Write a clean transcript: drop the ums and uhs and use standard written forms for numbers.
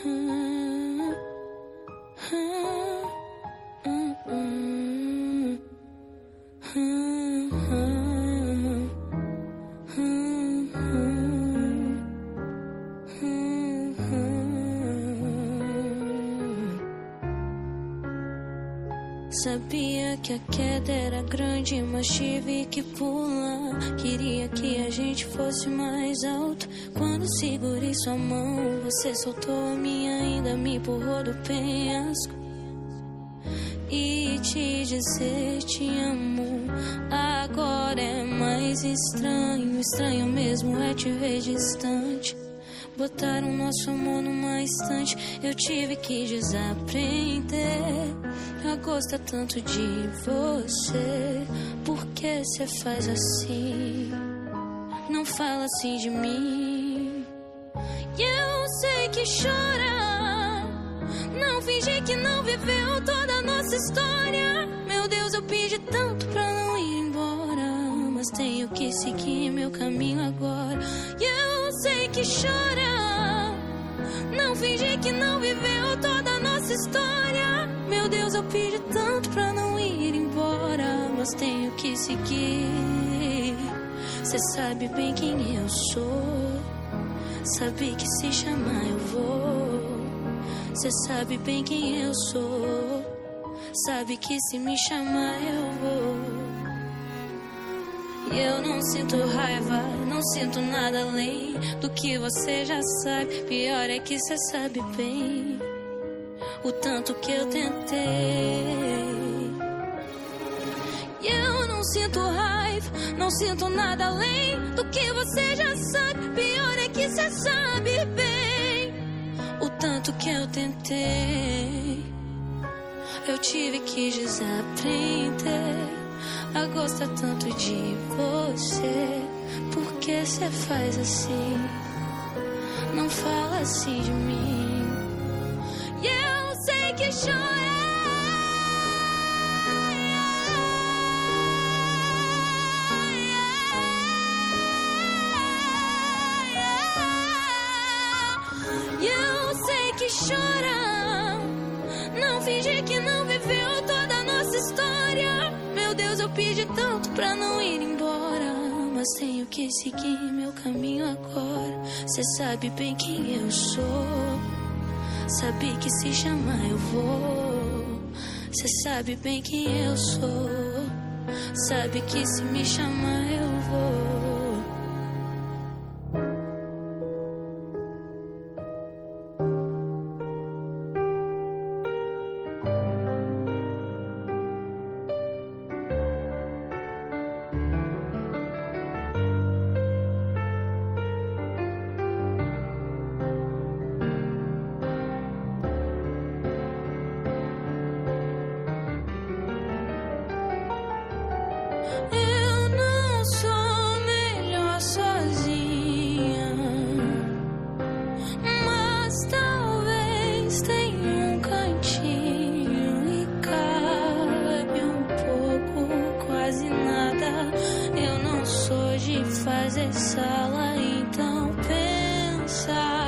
Sabia que a queda era grande, mas tive que pular. Queria que a gente fosse mais alto. Quando segurei sua mão, você soltou a minha, ainda me empurrou do penhasco. E te dizer te amo agora é mais estranho. Estranho mesmo é te ver distante. Botaram nosso amor numa estante. Eu tive que desaprender a gostar tanto de você. Por que cê faz assim? Não fala assim de mim. E eu sei que chora. Não finge que não viveu toda a nossa história. Meu Deus, eu pedi tanto pra não ir embora, mas tenho que seguir meu caminho agora. E eu sei que chora. Não finge que não viveu toda a nossa história. Meu Deus, eu pedi tanto pra não ir embora, mas tenho que seguir. Cê sabe bem quem eu sou. Sabe que se chamar eu vou. Cê sabe bem quem eu sou. Sabe que se me chamar eu vou. E eu não sinto raiva, não sinto nada além do que você já sabe. Pior é que cê sabe bem o tanto que eu tentei. E eu não sinto raiva, não sinto nada além do que você já sabe. Pior é que cê sabe bem o tanto que eu tentei. Eu tive que desaprender a gostar tanto de você. Por que cê faz assim? Não fala assim de mim. E eu sei que chora. E eu sei que chora. Não finge que não viveu toda a nossa história. Meu Deus, eu pedi tanto pra não ir embora, mas tenho que seguir meu caminho agora. Cê sabe bem quem eu sou. Sabe que se chamar eu vou. Cê sabe bem quem eu sou. Sabe que se me chamar eu vou. Eu não sou melhor sozinha, mas talvez tenha um cantinho e cabe um pouco, quase nada. Eu não sou de fazer sala, então pensa.